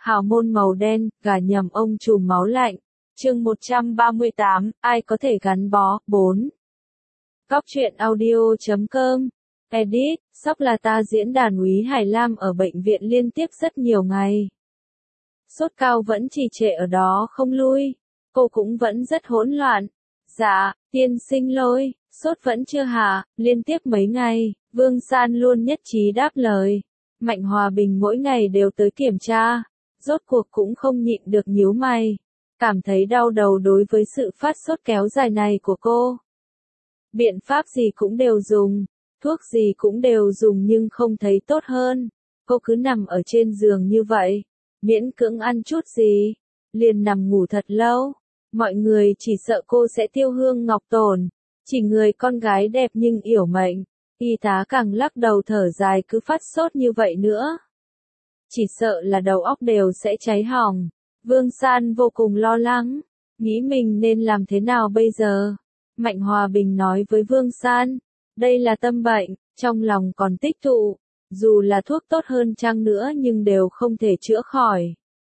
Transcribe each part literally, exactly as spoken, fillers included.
Hào môn màu đen, gà nhầm ông trùm máu lạnh. Chương một trăm ba mươi tám, ai có thể gắn bó, bốn. Góc truyện audio chấm com. Edit, sóc là ta diễn đàn Úy Hải Lam ở bệnh viện liên tiếp rất nhiều ngày. Sốt cao vẫn trì trệ ở đó không lui. Cô cũng vẫn rất hỗn loạn. Dạ, tiên sinh Lôi, sốt vẫn chưa hạ, liên tiếp mấy ngày, Vương San luôn nhất trí đáp lời. Mạnh Hòa Bình mỗi ngày đều tới kiểm tra, rốt cuộc cũng không nhịn được nhíu mày, cảm thấy đau đầu đối với sự phát sốt kéo dài này của cô. Biện pháp gì cũng đều dùng, thuốc gì cũng đều dùng nhưng không thấy tốt hơn. Cô cứ nằm ở trên giường như vậy, miễn cưỡng ăn chút gì, liền nằm ngủ thật lâu. Mọi người chỉ sợ cô sẽ tiêu hương ngọc tổn, chỉ người con gái đẹp nhưng yểu mệnh. Y tá càng lắc đầu thở dài cứ phát sốt như vậy nữa, chỉ sợ là đầu óc đều sẽ cháy hỏng. Vương San vô cùng lo lắng, nghĩ mình nên làm thế nào bây giờ. Mạnh Hòa Bình nói với Vương San, đây là tâm bệnh, trong lòng còn tích tụ, dù là thuốc tốt hơn chăng nữa nhưng đều không thể chữa khỏi.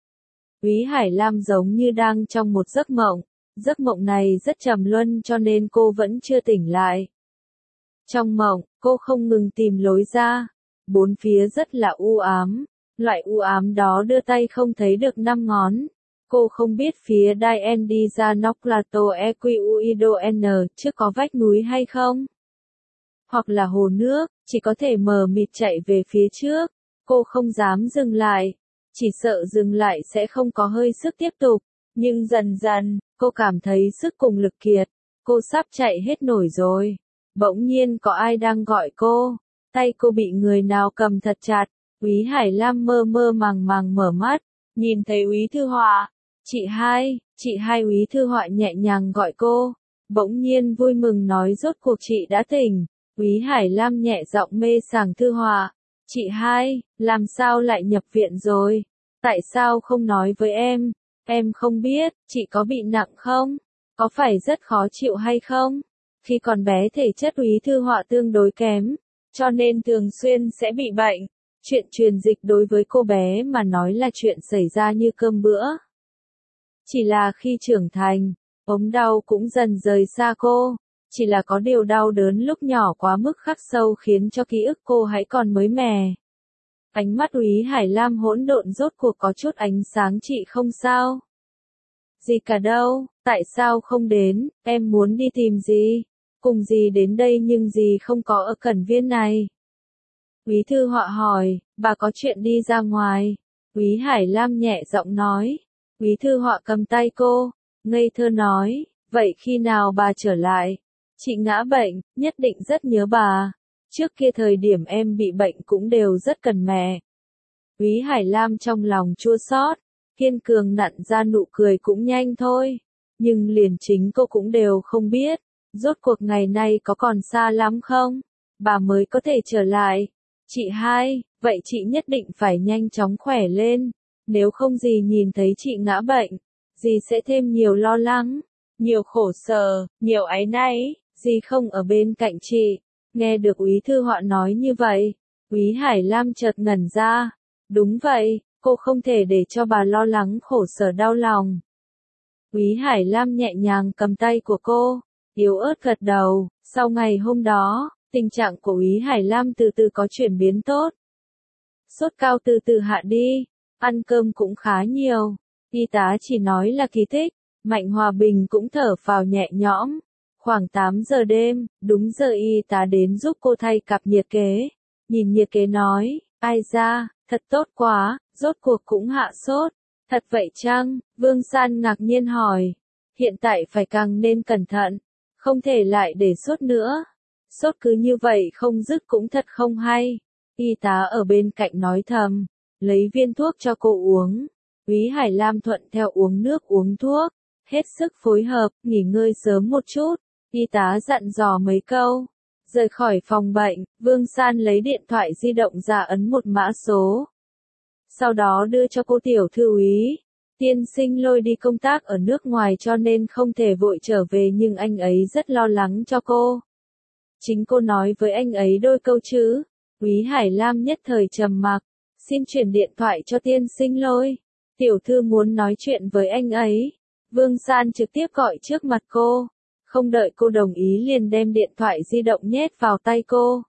Úy Hải Lam giống như đang trong một giấc mộng, giấc mộng này rất trầm luân cho nên cô vẫn chưa tỉnh lại. Trong mộng, cô không ngừng tìm lối ra, bốn phía rất là u ám, loại u ám đó đưa tay không thấy được năm ngón. Cô không biết phía Dien đi ra Nóc Plateau Equiuido N trước có vách núi hay không? Hoặc là hồ nước, chỉ có thể mờ mịt chạy về phía trước. Cô không dám dừng lại, chỉ sợ dừng lại sẽ không có hơi sức tiếp tục. Nhưng dần dần, cô cảm thấy sức cùng lực kiệt, cô sắp chạy hết nổi rồi. Bỗng nhiên có ai đang gọi cô, tay cô bị người nào cầm thật chặt. Úy Hải Lam mơ mơ màng màng mở mắt, nhìn thấy Úy Thư Họa. Chị hai, chị hai Úy Thư Họa nhẹ nhàng gọi cô, bỗng nhiên vui mừng nói rốt cuộc chị đã tỉnh. Úy Hải Lam nhẹ giọng mê sảng Thư Họa, chị hai, làm sao lại nhập viện rồi? Tại sao không nói với em? Em không biết, chị có bị nặng không? Có phải rất khó chịu hay không? Khi còn bé thể chất Úy Thư Họa tương đối kém, cho nên thường xuyên sẽ bị bệnh. Chuyện truyền dịch đối với cô bé mà nói là chuyện xảy ra như cơm bữa. Chỉ là khi trưởng thành, ốm đau cũng dần rời xa cô. Chỉ là có điều đau đớn lúc nhỏ quá mức khắc sâu khiến cho ký ức cô hãy còn mới mẻ. Ánh mắt Úy Hải Lam hỗn độn rốt cuộc có chút ánh sáng. Chị không sao? Gì cả đâu, tại sao không đến, em muốn đi tìm gì? Cùng gì đến đây nhưng gì không có ở Cẩn Viên này? Úy Thư Họa hỏi, bà có chuyện đi ra ngoài. Úy Hải Lam nhẹ giọng nói. Úy Thư Họa cầm tay cô, ngây thơ nói, vậy khi nào bà trở lại? Chị ngã bệnh, nhất định rất nhớ bà. Trước kia thời điểm em bị bệnh cũng đều rất cần mẹ. Úy Hải Lam trong lòng chua xót, kiên cường nặn ra nụ cười cũng nhanh thôi. Nhưng liền chính cô cũng đều không biết, rốt cuộc ngày nay có còn xa lắm không? Bà mới có thể trở lại. Chị hai, vậy chị nhất định phải nhanh chóng khỏe lên. Nếu không gì nhìn thấy chị ngã bệnh, dì sẽ thêm nhiều lo lắng, nhiều khổ sở, nhiều áy náy, dì không ở bên cạnh chị. Nghe được Úy Thư Họa nói như vậy, Úy Hải Lam chợt ngẩn ra. Đúng vậy, cô không thể để cho bà lo lắng khổ sở đau lòng. Úy Hải Lam nhẹ nhàng cầm tay của cô, yếu ớt gật đầu. Sau ngày hôm đó, tình trạng của Úy Hải Lam từ từ có chuyển biến tốt. Sốt cao từ từ hạ đi, ăn cơm cũng khá nhiều. Y tá chỉ nói là kỳ tích. Mạnh Hòa Bình cũng thở phào nhẹ nhõm. Khoảng tám giờ đêm, đúng giờ y tá đến giúp cô thay cặp nhiệt kế. Nhìn nhiệt kế nói, ai da, thật tốt quá, rốt cuộc cũng hạ sốt. Thật vậy chăng? Vương San ngạc nhiên hỏi. Hiện tại phải càng nên cẩn thận, không thể lại để sốt nữa. Sốt cứ như vậy không dứt cũng thật không hay. Y tá ở bên cạnh nói thầm, lấy viên thuốc cho cô uống. Úy Hải Lam thuận theo uống nước uống thuốc, hết sức phối hợp, nghỉ ngơi sớm một chút. Y tá dặn dò mấy câu. Rời khỏi phòng bệnh, Vương San lấy điện thoại di động ra ấn một mã số. Sau đó đưa cho cô tiểu thư Úy. Tiên sinh Lôi đi công tác ở nước ngoài cho nên không thể vội trở về nhưng anh ấy rất lo lắng cho cô. Chính cô nói với anh ấy đôi câu chứ. Úy Hải Lam nhất thời trầm mặc. Xin chuyển điện thoại cho tiên sinh Lôi. Tiểu thư muốn nói chuyện với anh ấy. Vương San trực tiếp gọi trước mặt cô. Không đợi cô đồng ý liền đem điện thoại di động nhét vào tay cô.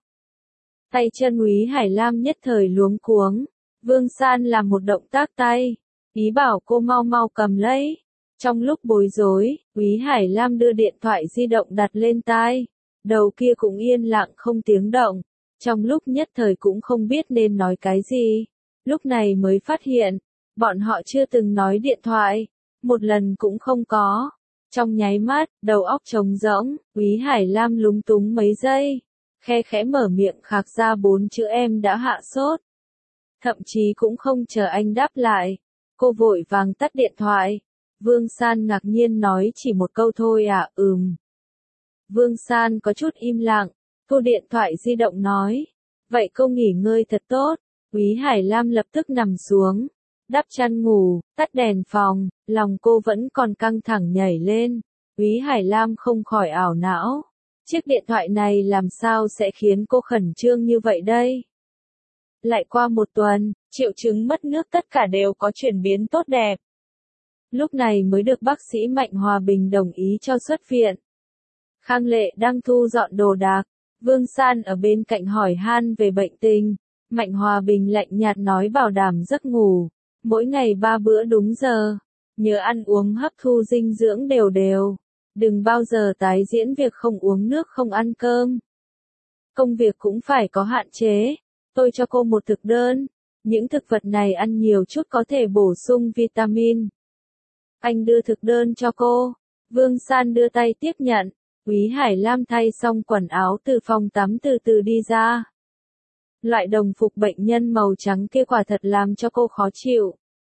Tay chân Úy Hải Lam nhất thời luống cuống. Vương San làm một động tác tay. Ý bảo cô mau mau cầm lấy. Trong lúc bối rối, Úy Hải Lam đưa điện thoại di động đặt lên tai. Đầu kia cũng yên lặng không tiếng động. Trong lúc nhất thời cũng không biết nên nói cái gì. Lúc này mới phát hiện, bọn họ chưa từng nói điện thoại. Một lần cũng không có. Trong nháy mắt, đầu óc trống rỗng, Úy Hải Lam lúng túng mấy giây. Khe khẽ mở miệng khạc ra bốn chữ em đã hạ sốt. Thậm chí cũng không chờ anh đáp lại. Cô vội vàng tắt điện thoại. Vương San ngạc nhiên nói chỉ một câu thôi à, ừm. Vương San có chút im lặng, thu điện thoại di động nói. Vậy cô nghỉ ngơi thật tốt. Úy Hải Lam lập tức nằm xuống, đắp chăn ngủ, tắt đèn phòng, lòng cô vẫn còn căng thẳng nhảy lên. Úy Hải Lam không khỏi ảo não. Chiếc điện thoại này làm sao sẽ khiến cô khẩn trương như vậy đây? Lại qua một tuần, triệu chứng mất nước tất cả đều có chuyển biến tốt đẹp. Lúc này mới được bác sĩ Mạnh Hòa Bình đồng ý cho xuất viện. Khang Lệ đang thu dọn đồ đạc. Vương San ở bên cạnh hỏi han về bệnh tình. Mạnh Hòa Bình lạnh nhạt nói bảo đảm giấc ngủ. Mỗi ngày ba bữa đúng giờ. Nhớ ăn uống hấp thu dinh dưỡng đều đều. Đừng bao giờ tái diễn việc không uống nước không ăn cơm. Công việc cũng phải có hạn chế. Tôi cho cô một thực đơn. Những thực vật này ăn nhiều chút có thể bổ sung vitamin. Anh đưa thực đơn cho cô. Vương San đưa tay tiếp nhận. Úy Hải Lam thay xong quần áo từ phòng tắm từ từ đi ra. Loại đồng phục bệnh nhân màu trắng kia quả thật làm cho cô khó chịu.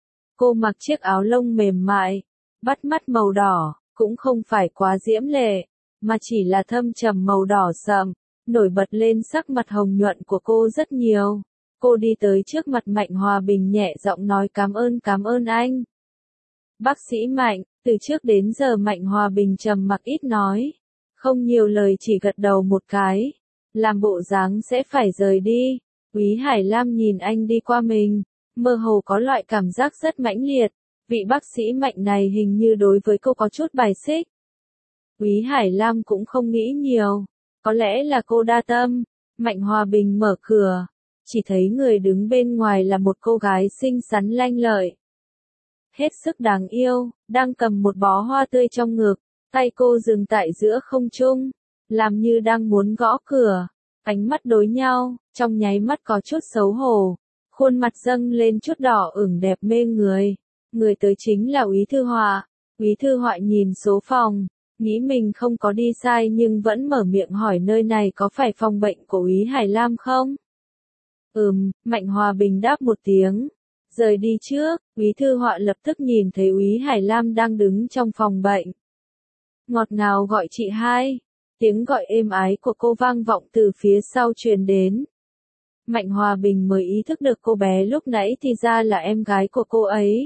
Cô mặc chiếc áo lông mềm mại, bắt mắt màu đỏ, cũng không phải quá diễm lệ, mà chỉ là thâm trầm màu đỏ sậm, nổi bật lên sắc mặt hồng nhuận của cô rất nhiều. Cô đi tới trước mặt Mạnh Hòa Bình nhẹ giọng nói cảm ơn cảm ơn anh. Bác sĩ Mạnh, từ trước đến giờ Mạnh Hòa Bình trầm mặc ít nói, không nhiều lời chỉ gật đầu một cái, làm bộ dáng sẽ phải rời đi. Úy Hải Lam nhìn anh đi qua mình, mơ hồ có loại cảm giác rất mãnh liệt, vị bác sĩ Mạnh này hình như đối với cô có chút bài xích. Úy Hải Lam cũng không nghĩ nhiều, có lẽ là cô đa tâm. Mạnh Hòa Bình mở cửa, chỉ thấy người đứng bên ngoài là một cô gái xinh xắn lanh lợi. Hết sức đáng yêu, đang cầm một bó hoa tươi trong ngực, tay cô dừng tại giữa không trung, làm như đang muốn gõ cửa. Ánh mắt đối nhau, trong nháy mắt có chút xấu hổ, khuôn mặt dâng lên chút đỏ ửng đẹp mê người. Người tới chính là Úy Thư Họa. Úy Thư Họa nhìn số phòng, nghĩ mình không có đi sai nhưng vẫn mở miệng hỏi nơi này có phải phòng bệnh của Úy Hải Lam không? Ừm, Mạnh Hòa Bình đáp một tiếng, rời đi trước. Úy Thư Họa lập tức nhìn thấy Úy Hải Lam đang đứng trong phòng bệnh. Ngọt ngào gọi chị hai. Tiếng gọi êm ái của cô vang vọng từ phía sau truyền đến. Mạnh Hòa Bình mới ý thức được cô bé lúc nãy thì ra là em gái của cô ấy.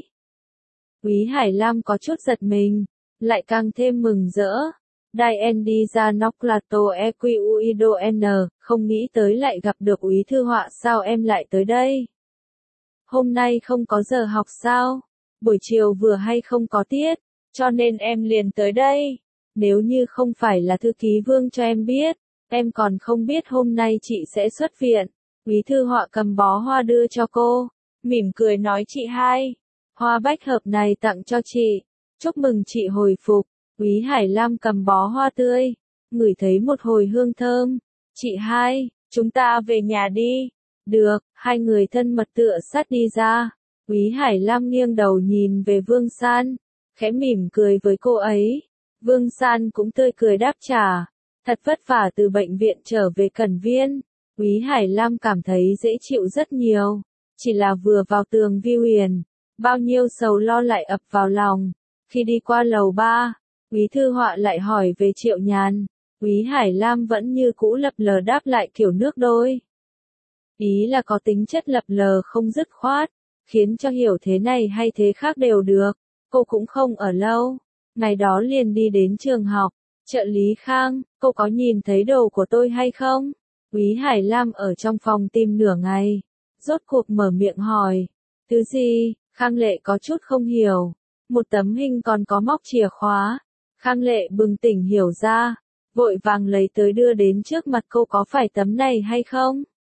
Úy Hải Lam có chút giật mình, lại càng thêm mừng rỡ. Dai en đi ra nóc là tô e quy uido n, không nghĩ tới lại gặp được Úy Thư Họa, sao em lại tới đây? Hôm nay không có giờ học sao? Buổi chiều vừa hay không có tiết, cho nên em liền tới đây. Nếu như không phải là thư ký Vương cho em biết, em còn không biết hôm nay chị sẽ xuất viện. Úy Thư Họa cầm bó hoa đưa cho cô, mỉm cười nói chị hai, hoa bách hợp này tặng cho chị, chúc mừng chị hồi phục. Úy Hải Lam cầm bó hoa tươi, ngửi thấy một hồi hương thơm. Chị hai, chúng ta về nhà đi. Được, hai người thân mật tựa sát đi ra. Úy Hải Lam nghiêng đầu nhìn về Vương San, khẽ mỉm cười với cô ấy. Vương San cũng tươi cười đáp trả. Thật vất vả từ bệnh viện trở về Cẩn Viên. Úy Hải Lam cảm thấy dễ chịu rất nhiều. Chỉ là vừa vào tường Vi Huyền, bao nhiêu sầu lo lại ập vào lòng. Khi đi qua lầu ba, Úy Thư Họa lại hỏi về Triệu Nhàn. Úy Hải Lam vẫn như cũ lập lờ đáp lại kiểu nước đôi. Ý là có tính chất lập lờ không dứt khoát, khiến cho hiểu thế này hay thế khác đều được. Cô cũng không ở lâu. Ngày đó liền đi đến trường học. Trợ lý Khang, cô có nhìn thấy đồ của tôi hay không? Úy Hải Lam ở trong phòng tìm nửa ngày, rốt cuộc mở miệng hỏi. Thứ gì? Khang Lệ có chút không hiểu. Một tấm hình còn có móc chìa khóa. Khang Lệ bừng tỉnh hiểu ra. Vội vàng lấy tới đưa đến trước mặt cô, có phải tấm này hay không?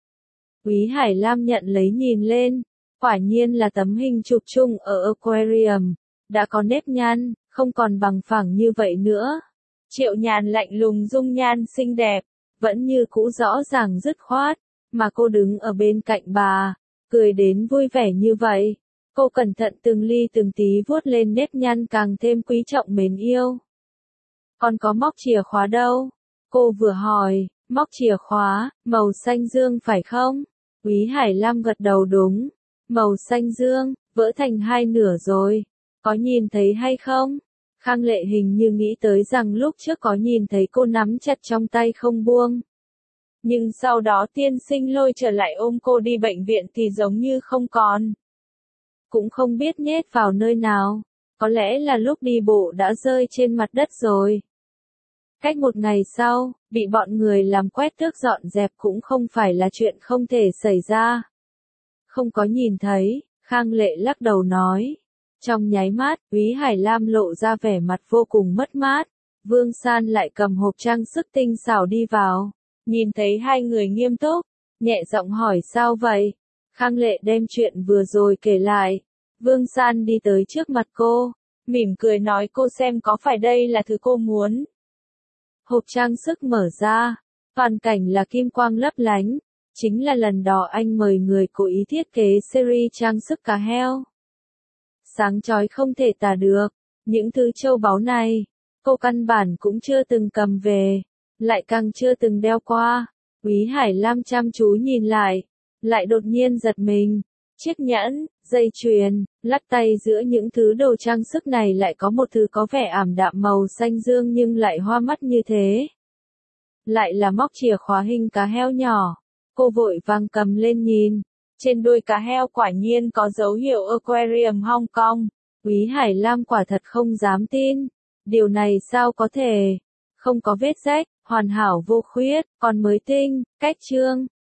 Quý Hải Lam nhận lấy nhìn lên. Quả nhiên là tấm hình chụp chung ở aquarium. Đã có nếp nhăn, không còn bằng phẳng như vậy nữa. Triệu Nhàn lạnh lùng dung nhan xinh đẹp, vẫn như cũ rõ ràng dứt khoát, mà cô đứng ở bên cạnh bà, cười đến vui vẻ như vậy. Cô cẩn thận từng ly từng tí vuốt lên nếp nhăn càng thêm quý trọng mến yêu. Còn có móc chìa khóa đâu? Cô vừa hỏi, móc chìa khóa, màu xanh dương phải không? Quý Hải Lam gật đầu đúng. Màu xanh dương, vỡ thành hai nửa rồi. Có nhìn thấy hay không? Khang Lệ hình như nghĩ tới rằng lúc trước có nhìn thấy cô nắm chặt trong tay không buông. Nhưng sau đó tiên sinh lôi trở lại ôm cô đi bệnh viện thì giống như không còn. Cũng không biết nhét vào nơi nào. Có lẽ là lúc đi bộ đã rơi trên mặt đất rồi. Cách một ngày sau, bị bọn người làm quét tước dọn dẹp cũng không phải là chuyện không thể xảy ra. Không có nhìn thấy, Khang Lệ lắc đầu nói. Trong nháy mắt, Quý Hải Lam lộ ra vẻ mặt vô cùng mất mát. Vương San lại cầm hộp trang sức tinh xảo đi vào. Nhìn thấy hai người nghiêm túc, nhẹ giọng hỏi sao vậy? Khang Lệ đem chuyện vừa rồi kể lại. Vương San đi tới trước mặt cô, mỉm cười nói cô xem có phải đây là thứ cô muốn. Hộp trang sức mở ra, toàn cảnh là kim quang lấp lánh. Chính là lần đó anh mời người cố ý thiết kế series trang sức cá heo. Sáng chói không thể tả được. Những thứ châu báu này, cô căn bản cũng chưa từng cầm về, lại càng chưa từng đeo qua. Quý Hải Lam chăm chú nhìn lại, lại đột nhiên giật mình. Chiếc nhẫn, dây chuyền, lắc tay giữa những thứ đồ trang sức này lại có một thứ có vẻ ảm đạm màu xanh dương nhưng lại hoa mắt như thế. Lại là móc chìa khóa hình cá heo nhỏ. Cô vội vàng cầm lên nhìn. Trên đuôi cá heo quả nhiên có dấu hiệu Aquarium Hong Kong. Quý Hải Lam quả thật không dám tin. Điều này sao có thể? Không có vết rách, hoàn hảo vô khuyết, còn mới tinh, cách trương.